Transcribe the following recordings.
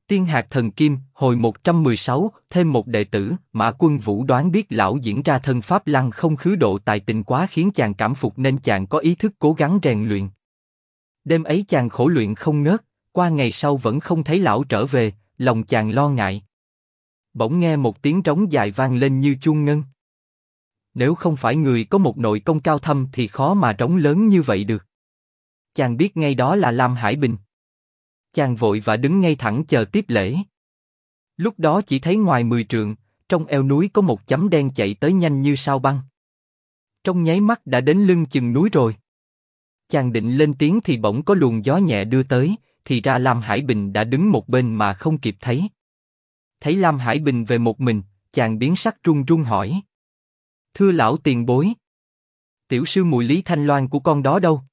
Tiên hạt thần kim, hồi 116, thêm một đệ tử, Mã Quân Vũ đoán biết lão diễn ra thân pháp lăng không khứ độ tài tình quá khiến chàng cảm phục nên chàng có ý thức cố gắng rèn luyện. Đêm ấy chàng khổ luyện không ngớt, qua ngày sau vẫn không thấy lão trở về, lòng chàng lo ngại. Bỗng nghe một tiếng trống dài vang lên như chuông ngân. Nếu không phải người có một nội công cao thâm thì khó mà trống lớn như vậy được. Chàng biết ngay đó là Lam Hải Bình. Chàng vội và đứng ngay thẳng chờ tiếp lễ. Lúc đó chỉ thấy ngoài 10 trượng, trong eo núi có một chấm đen chạy tới nhanh như sao băng. Trong nháy mắt đã đến lưng chừng núi rồi. Chàng định lên tiếng thì bỗng có luồng gió nhẹ đưa tới, thì ra Lam Hải Bình đã đứng một bên mà không kịp thấy. Thấy Lam Hải Bình về một mình, chàng biến sắc run run hỏi: "Thưa lão tiền bối, tiểu sư muội Lý Thanh Loan của con đó đâu?"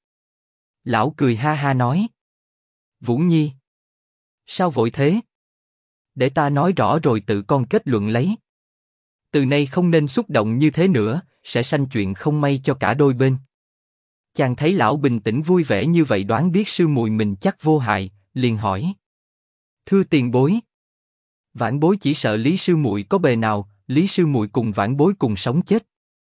Lão cười ha ha nói: "Vũ Nhi, sao vội thế? Để ta nói rõ rồi tự con kết luận lấy. Từ nay không nên xúc động như thế nữa, sẽ sanh chuyện không may cho cả đôi bên." Chàng thấy lão bình tĩnh vui vẻ như vậy đoán biết sư muội mình chắc vô hại, liền hỏi: "Thưa tiền bối, vãn bối chỉ sợ Lý sư muội có bề nào, Lý sư muội cùng vãn bối cùng sống chết.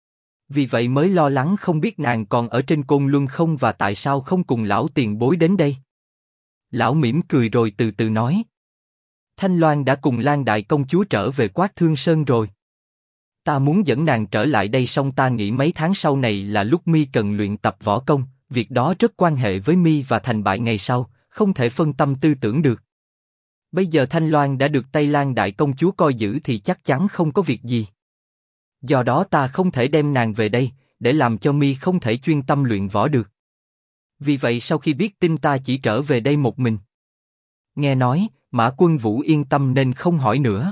Vì vậy mới lo lắng không biết nàng còn ở trên Côn Luân không và tại sao không cùng lão tiền bối đến đây." Lão mỉm cười rồi từ từ nói: "Thanh Loan đã cùng Lan đại công chúa trở về Quát Thương Sơn rồi. Ta muốn dẫn nàng trở lại đây, song ta nghĩ mấy tháng sau này là lúc mi cần luyện tập võ công, việc đó rất quan hệ với mi và thành bại ngày sau, không thể phân tâm tư tưởng được. Bây giờ Thanh Loan đã được Tây Lan đại công chúa coi giữ thì chắc chắn không có việc gì. Do đó ta không thể đem nàng về đây, để làm cho mi không thể chuyên tâm luyện võ được. Vì vậy sau khi biết tin ta chỉ trở về đây một mình." Nghe nói, Mã Quân Vũ yên tâm nên không hỏi nữa.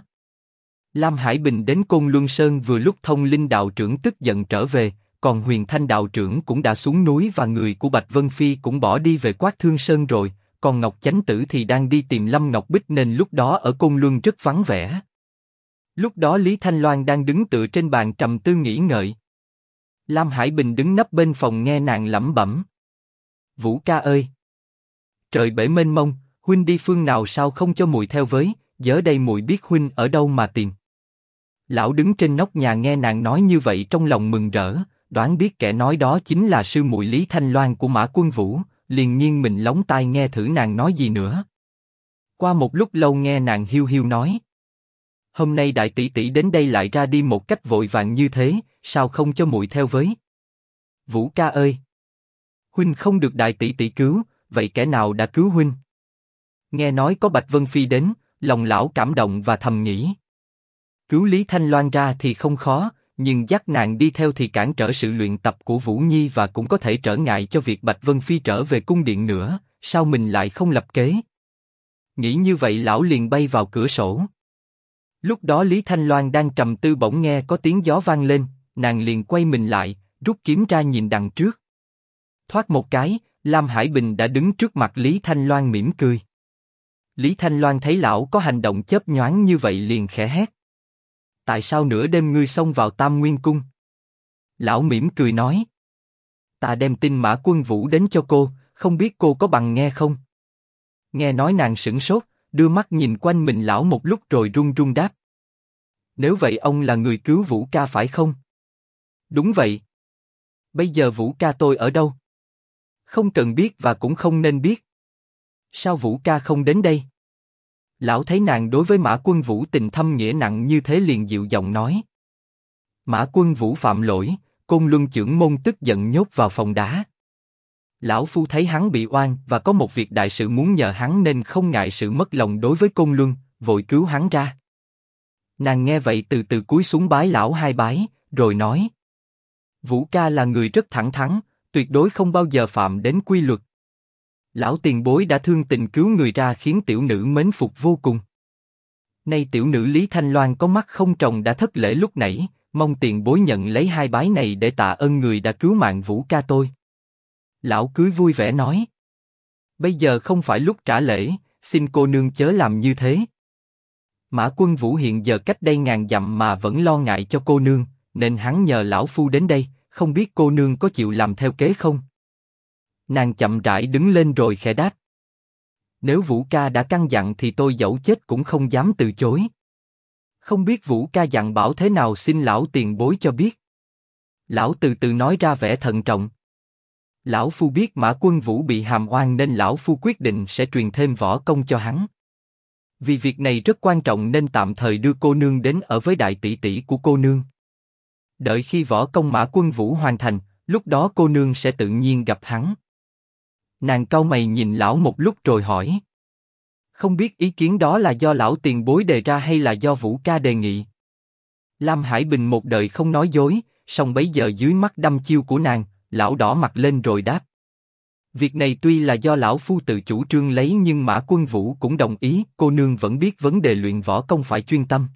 Lam Hải Bình đến Côn Luân Sơn vừa lúc Thông Linh đạo trưởng tức giận trở về, còn Huyền Thanh đạo trưởng cũng đã xuống núi và người của Bạch Vân Phi cũng bỏ đi về Quát Thương Sơn rồi, còn Ngọc Chánh Tử thì đang đi tìm Lâm Ngọc Bích nên lúc đó ở Côn Luân rất vắng vẻ. Lúc đó Lý Thanh Loan đang đứng tựa trên bàn trầm tư nghĩ ngợi. Lam Hải Bình đứng nấp bên phòng nghe nàng lẩm bẩm: "Vũ ca ơi, trời bể mênh mông, huynh đi phương nào sao không cho muội theo với, giờ đây muội biết huynh ở đâu mà tìm." Lão đứng trên nóc nhà nghe nàng nói như vậy trong lòng mừng rỡ, đoán biết kẻ nói đó chính là sư muội Lý Thanh Loan của Mã Quân Vũ, liền nghiêng mình lóng tai nghe thử nàng nói gì nữa. Qua một lúc lâu nghe nàng hiu hiu nói: "Hôm nay đại tỷ tỷ đến đây lại ra đi một cách vội vàng như thế, sao không cho muội theo với?" "Vũ ca ơi, huynh không được đại tỷ tỷ cứu, vậy kẻ nào đã cứu huynh?" Nghe nói có Bạch Vân Phi đến, lòng lão cảm động và thầm nghĩ: cứu Lý Thanh Loan ra thì không khó, nhưng dắt nàng đi theo thì cản trở sự luyện tập của Vũ Nhi và cũng có thể trở ngại cho việc Bạch Vân Phi trở về cung điện nữa, sao mình lại không lập kế? Nghĩ như vậy lão liền bay vào cửa sổ. Lúc đó Lý Thanh Loan đang trầm tư bỗng nghe có tiếng gió vang lên, nàng liền quay mình lại, rút kiếm ra nhìn đằng trước. Thoát một cái, Lam Hải Bình đã đứng trước mặt Lý Thanh Loan mỉm cười. Lý Thanh Loan thấy lão có hành động chớp nhoáng như vậy liền khẽ hét: "Tại sao nửa đêm ngươi xông vào Tam Nguyên Cung?" Lão mỉm cười nói: "Ta đem tin Mã Quân Vũ đến cho cô, không biết cô có bằng nghe không?" Nghe nói nàng sửng sốt, đưa mắt nhìn quanh mình lão một lúc rồi run run đáp: "Nếu vậy ông là người cứu Vũ ca phải không?" "Đúng vậy." "Bây giờ Vũ ca tôi ở đâu?" "Không cần biết và cũng không nên biết." "Sao Vũ ca không đến đây?" Lão thấy nàng đối với Mã Quân Vũ tình thâm nghĩa nặng như thế liền dịu giọng nói: "Mã Quân Vũ phạm lỗi, Côn Luân chưởng môn tức giận nhốt vào phòng đá. Lão phu thấy hắn bị oan và có một việc đại sự muốn nhờ hắn nên không ngại sự mất lòng đối với Côn Luân, vội cứu hắn ra." Nàng nghe vậy từ từ cúi xuống bái lão hai bái, rồi nói: "Vũ ca là người rất thẳng thắn, tuyệt đối không bao giờ phạm đến quy luật. Lão tiền bối đã thương tình cứu người ra khiến tiểu nữ mến phục vô cùng. Nay tiểu nữ Lý Thanh Loan có mắt không tròng đã thất lễ lúc nãy, mong tiền bối nhận lấy hai bái này để tạ ơn người đã cứu mạng Vũ ca tôi." Lão cưới vui vẻ nói: "Bây giờ không phải lúc trả lễ, xin cô nương chớ làm như thế. Mã Quân Vũ hiện giờ cách đây ngàn dặm mà vẫn lo ngại cho cô nương, nên hắn nhờ lão phu đến đây, không biết cô nương có chịu làm theo kế không?" Nàng chậm rãi đứng lên rồi khẽ đáp: Nếu Vũ ca đã căn dặn thì tôi dẫu chết cũng không dám từ chối. Không biết Vũ ca dặn bảo thế nào, xin lão tiền bối cho biết. Lão từ từ nói ra vẻ thận trọng. Lão phu biết Mã Quân Vũ bị hàm oan nên lão phu quyết định sẽ truyền thêm võ công cho hắn. Vì việc này rất quan trọng nên tạm thời đưa cô nương đến ở với đại tỷ tỷ của cô nương. Đợi khi võ công Mã Quân Vũ hoàn thành, lúc đó cô nương sẽ tự nhiên gặp hắn. Nàng cau mày nhìn lão một lúc rồi hỏi. Không biết ý kiến đó là do lão tiền bối đề ra hay là do Vũ ca đề nghị? Lam Hải Bình một đời không nói dối, song bấy giờ dưới mắt đăm chiêu của nàng, lão đỏ mặt lên rồi đáp. Việc này tuy là do lão phu tự chủ trương lấy nhưng Mã Quân Vũ cũng đồng ý, cô nương vẫn biết vấn đề luyện võ công phải chuyên tâm.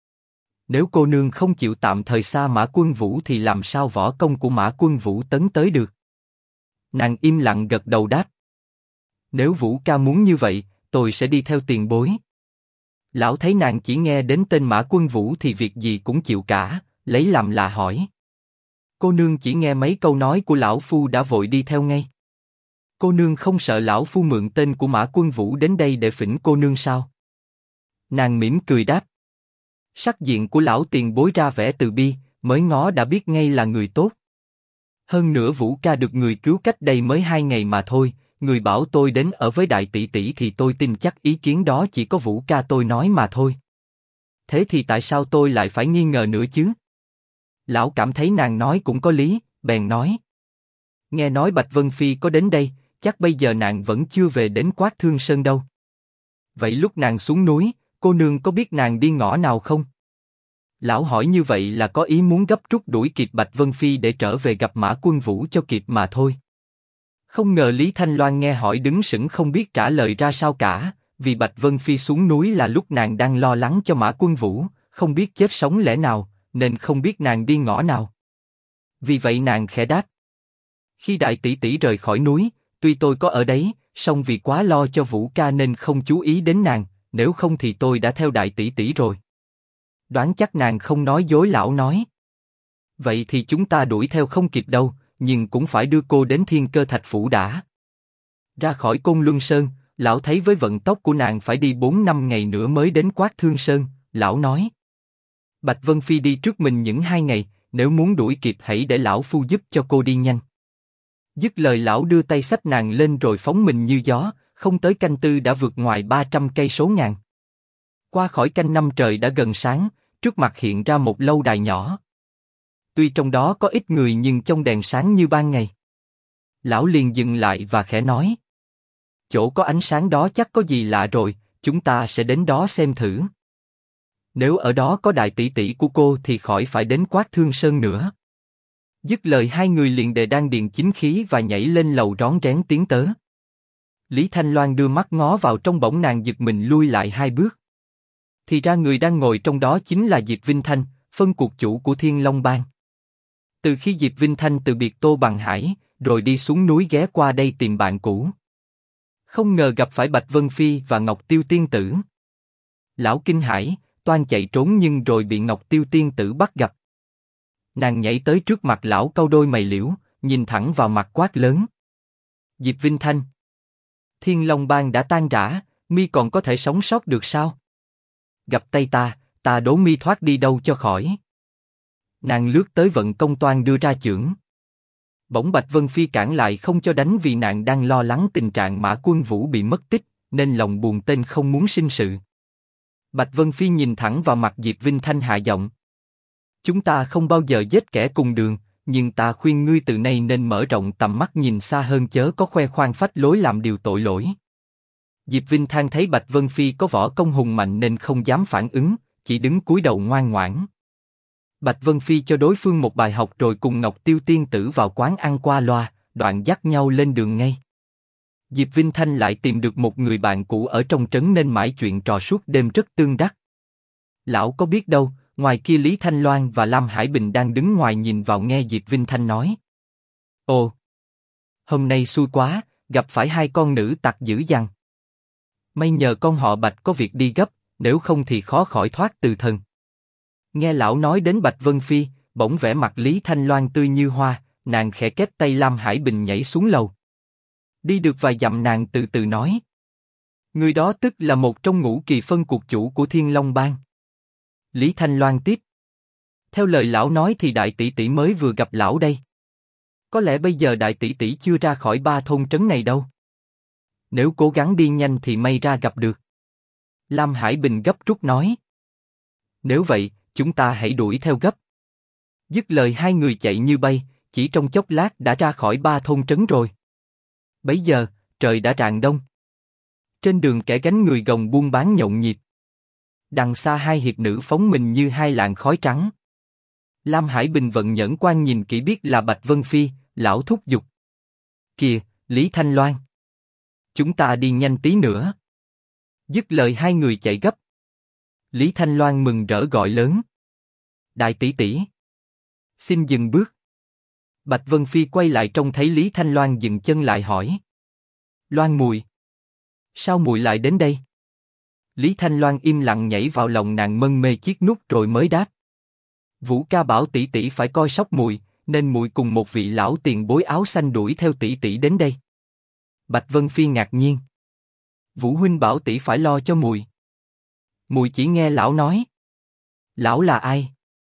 Nếu cô nương không chịu tạm thời xa Mã Quân Vũ thì làm sao võ công của Mã Quân Vũ tấn tới được? Nàng im lặng gật đầu đáp. Nếu Vũ ca muốn như vậy, tôi sẽ đi theo tiền bối. Lão thấy nàng chỉ nghe đến tên Mã Quân Vũ thì việc gì cũng chịu cả, lấy làm lạ hỏi. Cô nương chỉ nghe mấy câu nói của lão phu đã vội đi theo ngay. Cô nương không sợ lão phu mượn tên của Mã Quân Vũ đến đây để phỉnh cô nương sao? Nàng mỉm cười đáp. Sắc diện của lão tiền bối ra vẻ từ bi, mới ngó đã biết ngay là người tốt. Hơn nữa Vũ ca được người cứu cách đây mới 2 ngày mà thôi, người bảo tôi đến ở với đại tỷ tỷ thì tôi tin chắc ý kiến đó chỉ có Vũ ca tôi nói mà thôi. Thế thì tại sao tôi lại phải nghi ngờ nữa chứ? Lão cảm thấy nàng nói cũng có lý, bèn nói. Nghe nói Bạch Vân Phi có đến đây, chắc bây giờ nàng vẫn chưa về đến Quát Thương Sơn đâu. Vậy lúc nàng xuống núi, cô nương có biết nàng đi ngõ nào không? Lão hỏi như vậy là có ý muốn gấp rút đuổi kịp Bạch Vân Phi để trở về gặp Mã Quân Vũ cho kịp mà thôi. Không ngờ Lý Thanh Loan nghe hỏi đứng sững không biết trả lời ra sao cả, vì Bạch Vân Phi xuống núi là lúc nàng đang lo lắng cho Mã Quân Vũ, không biết chết sống lẽ nào, nên không biết nàng đi ngõ nào. Vì vậy nàng khẽ đáp. Khi đại tỷ tỷ rời khỏi núi, tuy tôi có ở đấy, song vì quá lo cho Vũ ca nên không chú ý đến nàng, nếu không thì tôi đã theo đại tỷ tỷ rồi. Đoán chắc nàng không nói dối, lão nói. Vậy thì chúng ta đuổi theo không kịp đâu, nhưng cũng phải đưa cô đến Thiên Cơ Thạch Phủ đã. Ra khỏi Côn Luân Sơn, lão thấy với vận tốc của nàng phải đi 4-5 ngày nữa mới đến Quát Thương Sơn, lão nói. Bạch Vân Phi đi trước mình những 2 ngày, nếu muốn đuổi kịp hãy để lão phu giúp cho cô đi nhanh. Dứt lời lão đưa tay xách nàng lên rồi phóng mình như gió, không tới canh tư đã vượt ngoài 300 cây số ngàn. Qua khỏi canh năm trời đã gần sáng, trước mặt hiện ra một lâu đài nhỏ. Tuy trong đó có ít người nhưng trong đèn sáng như ban ngày. Lão liền dừng lại và khẽ nói. Chỗ có ánh sáng đó chắc có gì lạ rồi, chúng ta sẽ đến đó xem thử. Nếu ở đó có đại tỷ tỷ của cô thì khỏi phải đến Quát Thương Sơn nữa. Dứt lời hai người liền đề đan điền chính khí và nhảy lên lầu rón rén tiến tới. Lý Thanh Loan đưa mắt ngó vào trong bỗng nàng giật mình lui lại 2 bước. Thì ra người đang ngồi trong đó chính là Diệp Vinh Thanh, phân cuộc chủ của Thiên Long Bang. Từ khi Diệp Vinh Thanh từ biệt Tô Bằng Hải, rồi đi xuống núi ghé qua đây tìm bạn cũ. Không ngờ gặp phải Bạch Vân Phi và Ngọc Tiêu Tiên Tử. Lão kinh hãi, toan chạy trốn nhưng rồi bị Ngọc Tiêu Tiên Tử bắt gặp. Nàng nhảy tới trước mặt lão cau đôi mày liễu, nhìn thẳng vào mặt quát lớn. Diệp Vinh Thanh, Thiên Long Bang đã tan rã, mi còn có thể sống sót được sao? Gặp tay ta đố mi thoát đi đâu cho khỏi. Nàng lướt tới vận công toan đưa ra chưởng. Bỗng Bạch Vân Phi cản lại không cho đánh vì nàng đang lo lắng tình trạng Mã Quân Vũ bị mất tích, nên lòng buồn tên không muốn sinh sự. Bạch Vân Phi nhìn thẳng vào mặt Diệp Vinh Thanh hạ giọng. Chúng ta không bao giờ giết kẻ cùng đường, nhưng ta khuyên ngươi từ nay nên mở rộng tầm mắt nhìn xa hơn chớ có khoe khoang phách lối làm điều tội lỗi. Diệp Vinh Thanh thấy Bạch Vân Phi có võ công hùng mạnh nên không dám phản ứng, chỉ đứng cúi đầu ngoan ngoãn. Bạch Vân Phi cho đối phương một bài học rồi cùng Ngọc Tiêu Tiên Tử vào quán ăn qua loa, đoạn dắt nhau lên đường ngay. Diệp Vinh Thanh lại tìm được một người bạn cũ ở trong trấn nên mãi chuyện trò suốt đêm rất tương đắc. Lão có biết đâu, ngoài kia Lý Thanh Loan và Lam Hải Bình đang đứng ngoài nhìn vào nghe Diệp Vinh Thanh nói. Ồ, hôm nay xui quá, gặp phải 2 con nữ tặc dữ dằn. May nhờ con họ Bạch có việc đi gấp, nếu không thì khó khỏi thoát từ thân. Nghe lão nói đến Bạch Vân Phi, bỗng vẻ mặt Lý Thanh Loan tươi như hoa, nàng khẽ kép tay Lam Hải Bình nhảy xuống lầu. Đi được vài dặm nàng từ từ nói. Người đó tức là một trong ngũ kỳ phân cuộc chủ của Thiên Long Bang. Lý Thanh Loan tiếp. Theo lời lão nói thì đại tỷ tỷ mới vừa gặp lão đây. Có lẽ bây giờ đại tỷ tỷ chưa ra khỏi 3 thôn trấn này đâu. Nếu cố gắng đi nhanh thì may ra gặp được. Lam Hải Bình gấp rút nói. Nếu vậy, chúng ta hãy đuổi theo gấp. Dứt lời hai người chạy như bay, chỉ trong chốc lát đã ra khỏi 3 thôn trấn rồi. Bấy giờ, trời đã rạng đông. Trên đường kẻ gánh người gồng buôn bán nhộn nhịp. Đằng xa hai hiệp nữ phóng mình như hai làn khói trắng. Lam Hải Bình vận nhẫn quan nhìn kỹ biết là Bạch Vân Phi, lão thúc giục. Kìa, Lý Thanh Loan. Chúng ta đi nhanh tí nữa. Dứt lời hai người chạy gấp. Lý Thanh Loan mừng rỡ gọi lớn. Đại tỷ tỷ. Xin dừng bước. Bạch Vân Phi quay lại trông thấy Lý Thanh Loan dừng chân lại hỏi. Loan mùi. Sao mùi lại đến đây? Lý Thanh Loan im lặng nhảy vào lòng nàng mân mê chiếc nút rồi mới đáp. Vũ ca bảo tỷ tỷ phải coi sóc mùi, nên mùi cùng một vị lão tiền bối áo xanh đuổi theo tỷ tỷ đến đây. Bạch Vân Phi ngạc nhiên. Vũ huynh bảo tỷ phải lo cho mùi. Mùi chỉ nghe lão nói. Lão là ai?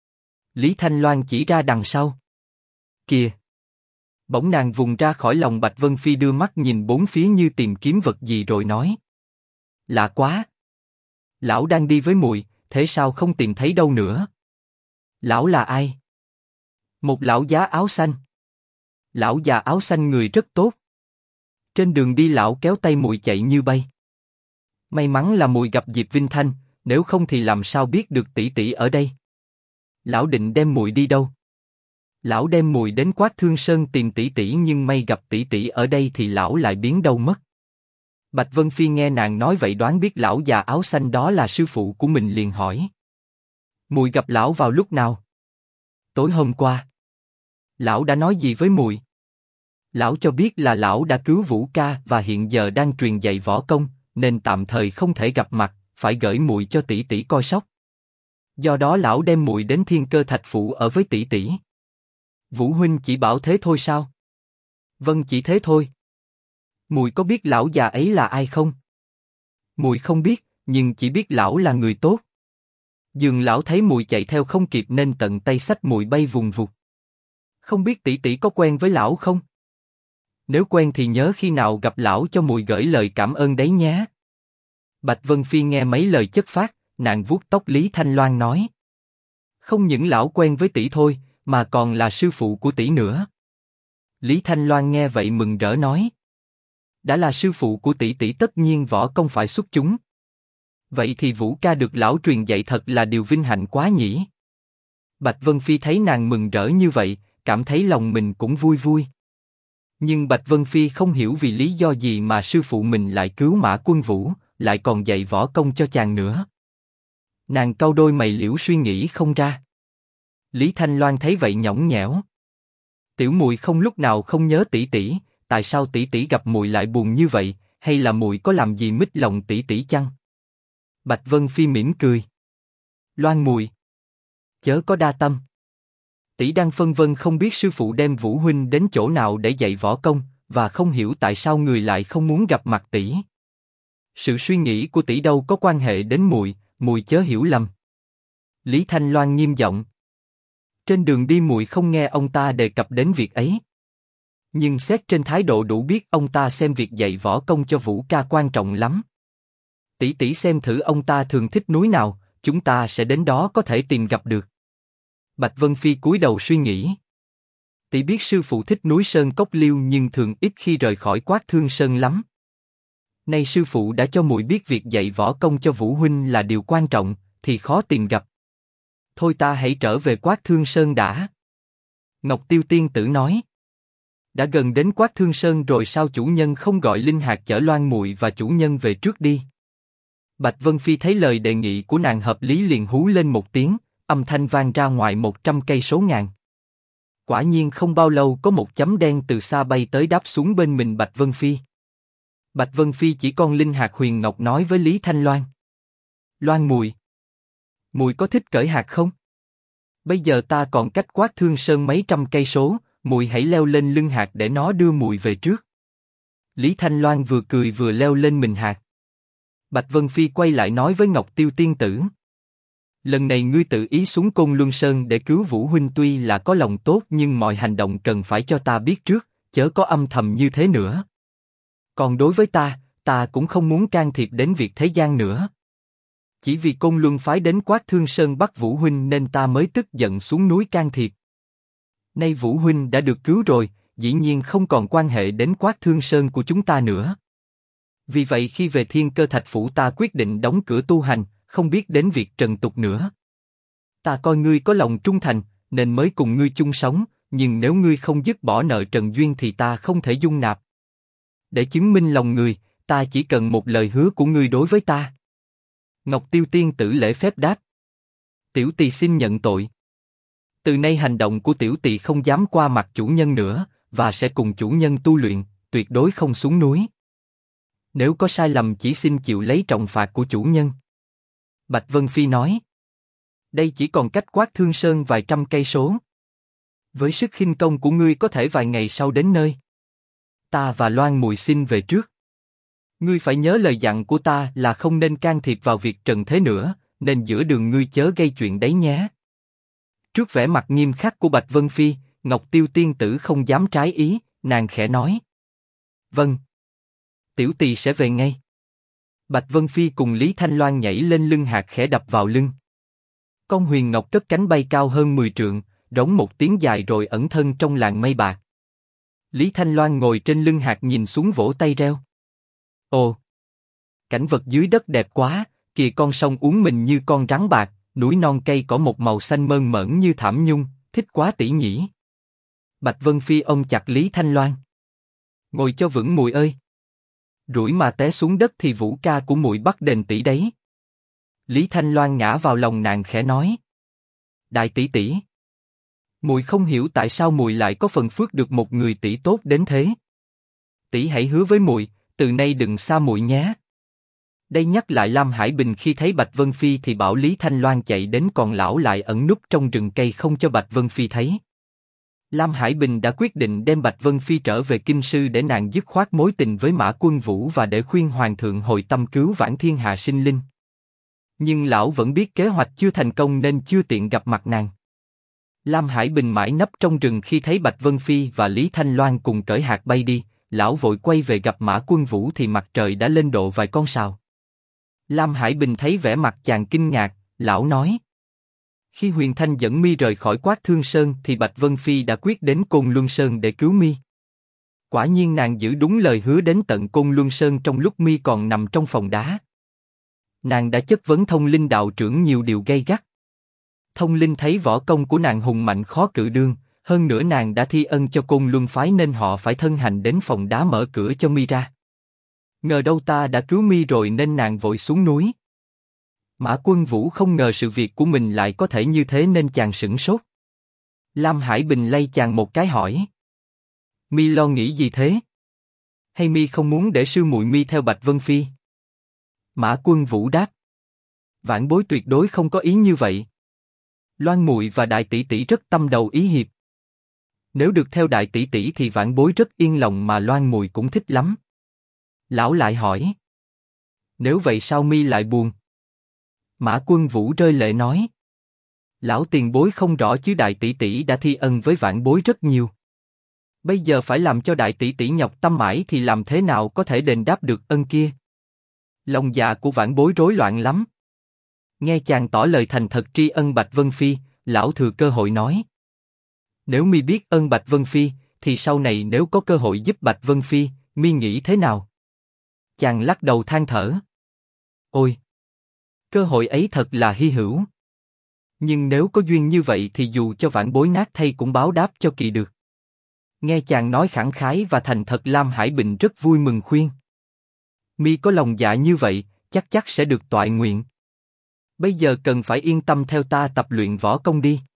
Lý Thanh Loan chỉ ra đằng sau. Kìa! Bỗng nàng vùng ra khỏi lòng Bạch Vân Phi đưa mắt nhìn bốn phía như tìm kiếm vật gì rồi nói. Lạ quá! Lão đang đi với mùi, thế sao không tìm thấy đâu nữa? Lão là ai? Một lão già áo xanh. Lão già áo xanh người rất tốt. Trên đường đi lão kéo tay mùi chạy như bay. May mắn là mùi gặp Diệp Vinh Thanh, nếu không thì làm sao biết được tỷ tỷ ở đây? Lão định đem mùi đi đâu? Lão đem mùi đến Quát Thương Sơn tìm tỷ tỷ nhưng may gặp tỷ tỷ ở đây thì lão lại biến đâu mất. Bạch Vân Phi nghe nàng nói vậy đoán biết lão già áo xanh đó là sư phụ của mình liền hỏi. Mùi gặp lão vào lúc nào? Tối hôm qua. Lão đã nói gì với mùi? Lão cho biết là lão đã cứu Vũ ca và hiện giờ đang truyền dạy võ công, nên tạm thời không thể gặp mặt, phải gửi mùi cho tỷ tỷ coi sóc. Do đó lão đem mùi đến Thiên Cơ Thạch Phủ ở với tỷ tỷ. Vũ huynh chỉ bảo thế thôi sao? Vâng, chỉ thế thôi. Mùi có biết lão già ấy là ai không? Mùi không biết, nhưng chỉ biết lão là người tốt. Dường lão thấy mùi chạy theo không kịp nên tận tay xách mùi bay vùng vụt. Không biết tỷ tỷ có quen với lão không? Nếu quen thì nhớ khi nào gặp lão cho mùi gửi lời cảm ơn đấy nhé. Bạch Vân Phi nghe mấy lời chất phác, nàng vuốt tóc Lý Thanh Loan nói. Không những lão quen với tỷ thôi, mà còn là sư phụ của tỷ nữa. Lý Thanh Loan nghe vậy mừng rỡ nói. Đã là sư phụ của tỷ tỷ tất nhiên võ công phải xuất chúng. Vậy thì Vũ ca được lão truyền dạy thật là điều vinh hạnh quá nhỉ. Bạch Vân Phi thấy nàng mừng rỡ như vậy, cảm thấy lòng mình cũng vui vui. Nhưng Bạch Vân Phi không hiểu vì lý do gì mà sư phụ mình lại cứu Mã Quân Vũ, lại còn dạy võ công cho chàng nữa. Nàng cau đôi mày liễu suy nghĩ không ra. Lý Thanh Loan thấy vậy nhõng nhẽo. Tiểu mùi không lúc nào không nhớ tỷ tỷ, tại sao tỷ tỷ gặp mùi lại buồn như vậy, hay là mùi có làm gì mít lòng tỷ tỷ chăng? Bạch Vân Phi mỉm cười. Loan mùi, chớ có đa tâm. Tỷ đang phân vân không biết sư phụ đem Vũ huynh đến chỗ nào để dạy võ công, và không hiểu tại sao người lại không muốn gặp mặt tỷ. Sự suy nghĩ của tỷ đâu có quan hệ đến mùi, mùi chớ hiểu lầm. Lý Thanh Loan nghiêm giọng. Trên đường đi mùi không nghe ông ta đề cập đến việc ấy. Nhưng xét trên thái độ đủ biết ông ta xem việc dạy võ công cho Vũ ca quan trọng lắm. Tỷ tỷ xem thử ông ta thường thích núi nào, chúng ta sẽ đến đó có thể tìm gặp được. Bạch Vân Phi cúi đầu suy nghĩ. Tỷ biết sư phụ thích núi Sơn Cốc Liêu nhưng thường ít khi rời khỏi Quát Thương Sơn lắm. Nay sư phụ đã cho muội biết việc dạy võ công cho Vũ huynh là điều quan trọng, thì khó tìm gặp. Thôi ta hãy trở về Quát Thương Sơn đã. Ngọc Tiêu tiên tử nói. Đã gần đến Quát Thương Sơn rồi sao chủ nhân không gọi linh hạt chở Loan muội và chủ nhân về trước đi? Bạch Vân Phi thấy lời đề nghị của nàng hợp lý liền hú lên một tiếng, âm thanh vang ra ngoài 100 cây số ngàn. Quả nhiên không bao lâu có một chấm đen từ xa bay tới đáp xuống bên mình Bạch Vân Phi. Bạch Vân Phi chỉ con linh hạt huyền ngọc nói với Lý Thanh Loan. Loan muội, muội có thích cởi hạt không? Bây giờ ta còn cách Quát Thương Sơn mấy trăm cây số, muội hãy leo lên lưng hạt để nó đưa muội về trước. Lý Thanh Loan vừa cười vừa leo lên mình hạt. Bạch Vân Phi quay lại nói với Ngọc Tiêu tiên tử. Lần này ngươi tự ý xuống Côn Luân Sơn để cứu Vũ huynh tuy là có lòng tốt nhưng mọi hành động cần phải cho ta biết trước, chớ có âm thầm như thế nữa. Còn đối với ta cũng không muốn can thiệp đến việc thế gian nữa. Chỉ vì Côn Luân phái đến Quát Thương Sơn bắt Vũ huynh nên ta mới tức giận xuống núi can thiệp. Nay Vũ huynh đã được cứu rồi, dĩ nhiên không còn quan hệ đến Quát Thương Sơn của chúng ta nữa. Vì vậy khi về Thiên Cơ Thạch Phủ ta quyết định đóng cửa tu hành, không biết đến việc trần tục nữa. Ta coi ngươi có lòng trung thành, nên mới cùng ngươi chung sống, nhưng nếu ngươi không dứt bỏ nợ trần duyên thì ta không thể dung nạp. Để chứng minh lòng người, ta chỉ cần một lời hứa của ngươi đối với ta. Ngọc Tiêu tiên tử lễ phép đáp. Tiểu tỳ xin nhận tội. Từ nay hành động của tiểu tỳ không dám qua mặt chủ nhân nữa, và sẽ cùng chủ nhân tu luyện, tuyệt đối không xuống núi. Nếu có sai lầm chỉ xin chịu lấy trọng phạt của chủ nhân. Bạch Vân Phi nói. Đây chỉ còn cách Quát Thương Sơn vài trăm cây số. Với sức khinh công của ngươi có thể vài ngày sau đến nơi. Ta và Loan Mùi xin về trước. Ngươi phải nhớ lời dặn của ta là không nên can thiệp vào việc trần thế nữa, nên giữa đường ngươi chớ gây chuyện đấy nhé. Trước vẻ mặt nghiêm khắc của Bạch Vân Phi, Ngọc Tiêu tiên tử không dám trái ý, nàng khẽ nói. Vâng. Tiểu tỳ sẽ về ngay. Bạch Vân Phi cùng Lý Thanh Loan nhảy lên lưng hạc khẽ đập vào lưng. Con huyền ngọc cất cánh bay cao hơn 10 trượng, rống một tiếng dài rồi ẩn thân trong làn mây bạc. Lý Thanh Loan ngồi trên lưng hạc nhìn xuống vỗ tay reo. Ồ! Cảnh vật dưới đất đẹp quá, kìa con sông uốn mình như con rắn bạc, núi non cây cỏ một màu xanh mơn mởn như thảm nhung, thích quá tỷ nhỉ. Bạch Vân Phi ôm chặt Lý Thanh Loan. Ngồi cho vững Mùi ơi! Rủi mà té xuống đất thì vũ ca của Mùi bắt đền tỷ đấy. Lý Thanh Loan ngã vào lòng nàng khẽ nói. Đại tỷ tỷ. Mùi không hiểu tại sao Mùi lại có phần phước được một người tỷ tốt đến thế. Tỷ hãy hứa với Mùi, từ nay đừng xa Mùi nhé. Đây nhắc lại Lam Hải Bình khi thấy Bạch Vân Phi thì bảo Lý Thanh Loan chạy đến, còn lão lại ẩn núp trong rừng cây không cho Bạch Vân Phi thấy. Lam Hải Bình đã quyết định đem Bạch Vân Phi trở về kinh sư để nàng dứt khoát mối tình với Mã Quân Vũ và để khuyên hoàng thượng hồi tâm cứu vãn thiên hạ sinh linh. Nhưng lão vẫn biết kế hoạch chưa thành công nên chưa tiện gặp mặt nàng. Lam Hải Bình mãi nấp trong rừng khi thấy Bạch Vân Phi và Lý Thanh Loan cùng cởi hạc bay đi, lão vội quay về gặp Mã Quân Vũ thì mặt trời đã lên độ vài con sào. Lam Hải Bình thấy vẻ mặt chàng kinh ngạc, lão nói. Khi Huyền Thanh dẫn mi rời khỏi Quát Thương Sơn thì Bạch Vân Phi đã quyết đến Côn Luân Sơn để cứu mi. Quả nhiên nàng giữ đúng lời hứa đến tận Côn Luân Sơn trong lúc mi còn nằm trong phòng đá. Nàng đã chất vấn Thông Linh đạo trưởng nhiều điều gay gắt. Thông Linh thấy võ công của nàng hùng mạnh khó cự đương, hơn nữa nàng đã thi ân cho Côn Luân phái nên họ phải thân hành đến phòng đá mở cửa cho mi ra. Ngờ đâu ta đã cứu mi rồi nên nàng vội xuống núi. Mã Quân Vũ không ngờ sự việc của mình lại có thể như thế nên chàng sửng sốt. Lam Hải Bình lay chàng một cái hỏi. Mi lo nghĩ gì thế? Hay mi không muốn để sư muội mi theo Bạch Vân Phi? Mã Quân Vũ đáp. Vãn bối tuyệt đối không có ý như vậy. Loan muội và đại tỷ tỷ rất tâm đầu ý hiệp. Nếu được theo đại tỷ tỷ thì vãn bối rất yên lòng mà Loan muội cũng thích lắm. Lão lại hỏi. Nếu vậy sao mi lại buồn? Mã Quân Vũ rơi lệ nói. Lão tiền bối không rõ chứ đại tỷ tỷ đã thi ân với vãn bối rất nhiều. Bây giờ phải làm cho đại tỷ tỷ nhọc tâm mãi thì làm thế nào có thể đền đáp được ân kia? Lòng dạ của vãn bối rối loạn lắm. Nghe chàng tỏ lời thành thật tri ân Bạch Vân Phi, lão thừa cơ hội nói. Nếu mi biết ơn Bạch Vân Phi, thì sau này nếu có cơ hội giúp Bạch Vân Phi, mi nghĩ thế nào? Chàng lắc đầu than thở. Ôi! Cơ hội ấy thật là hy hữu. Nhưng nếu có duyên như vậy thì dù cho vãn bối nát thay cũng báo đáp cho kỳ được. Nghe chàng nói khẳng khái và thành thật, Lam Hải Bình rất vui mừng khuyên. Mi có lòng dạ như vậy, chắc sẽ được toại nguyện. Bây giờ cần phải yên tâm theo ta tập luyện võ công đi.